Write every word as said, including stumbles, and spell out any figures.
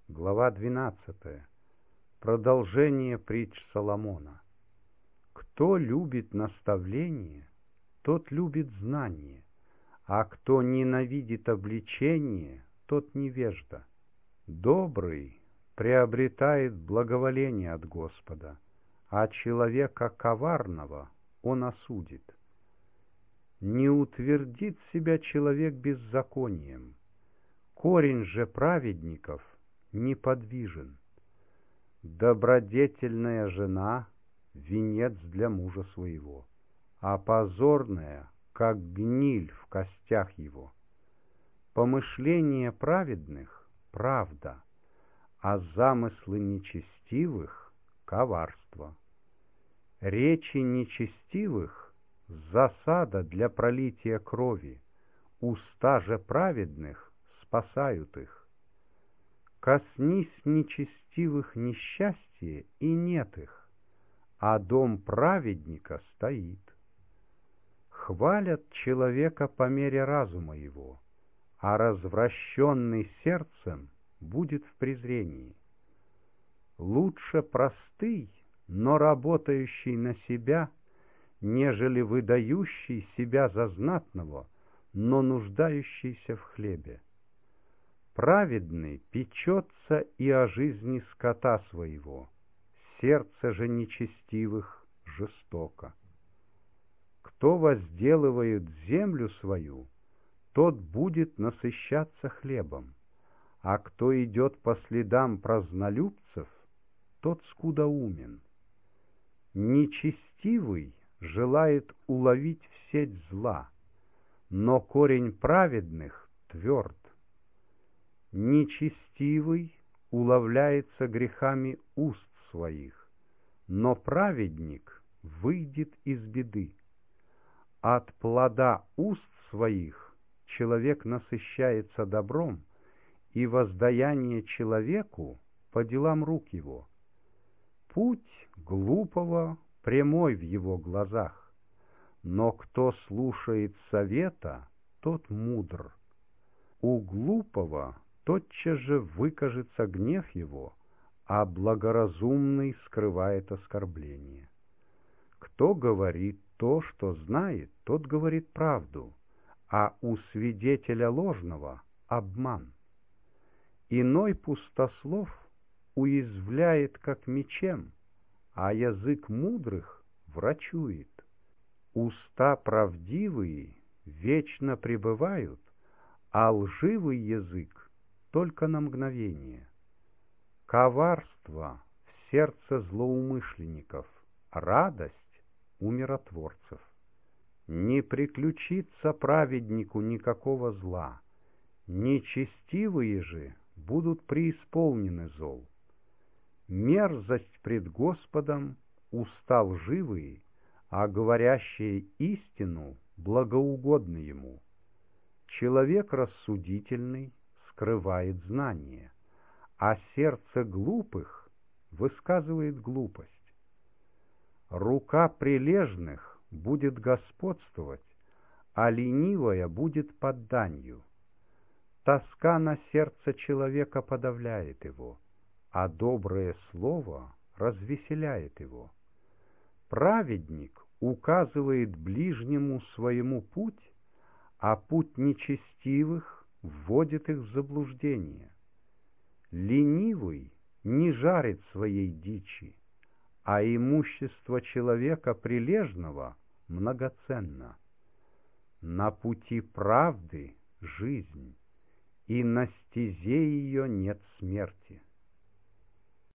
Глава двенадцатая. Продолжение притч Соломона. Кто любит наставление, тот любит знание, а кто ненавидит обличение, тот невежда. Добрый приобретает благоволение от Господа, а человека коварного он осудит. Не утвердит себя человек беззаконием, корень же праведников неподвижен. Добродетельная жена — венец для мужа своего, а позорная, как гниль в костях его. Помышления праведных — правда, а замыслы нечестивых — коварство. Речи нечестивых — засада для пролития крови, уста же праведных спасают их. Коснись нечестивых несчастье, и нет их, а дом праведника стоит. Хвалят человека по мере разума его, а развращенный сердцем будет в презрении. Лучше простый, но работающий на себя, нежели выдающий себя за знатного, но нуждающийся в хлебе. Праведный печется и о жизни скота своего, сердце же нечестивых жестоко. Кто возделывает землю свою, тот будет насыщаться хлебом, а кто идет по следам празднолюбцев, тот скудоумен. Нечестивый желает уловить в сеть зла, но корень праведных тверд. Нечестивый уловляется грехами уст своих, но праведник выйдет из беды. От плода уст своих человек насыщается добром, и воздаяние человеку по делам рук его. Путь глупого прямой в его глазах, но кто слушает совета, тот мудр. У глупого тотчас же выкажется гнев его, а благоразумный скрывает оскорбление. Кто говорит то, что знает, тот говорит правду, а у свидетеля ложного обман. Иной пустослов уязвляет, как мечем, а язык мудрых врачует. Уста правдивые вечно пребывают, а лживый язык только на мгновение. Коварство в сердце злоумышленников, радость у миротворцев. Не приключится праведнику никакого зла, нечестивые же будут преисполнены зол. Мерзость пред Господом уста лживые, а говорящие истину благоугодны ему. Человек рассудительный скрывает знание, а сердце глупых высказывает глупость. Рука прилежных будет господствовать, а ленивая будет под данью. Тоска на сердце человека подавляет его, а доброе слово развеселяет его. Праведник указывает ближнему своему путь, а путь нечестивых вводит их в заблуждение. Ленивый не жарит своей дичи, а имущество человека прилежного многоценно. На пути правды жизнь, и на стезе ее нет смерти.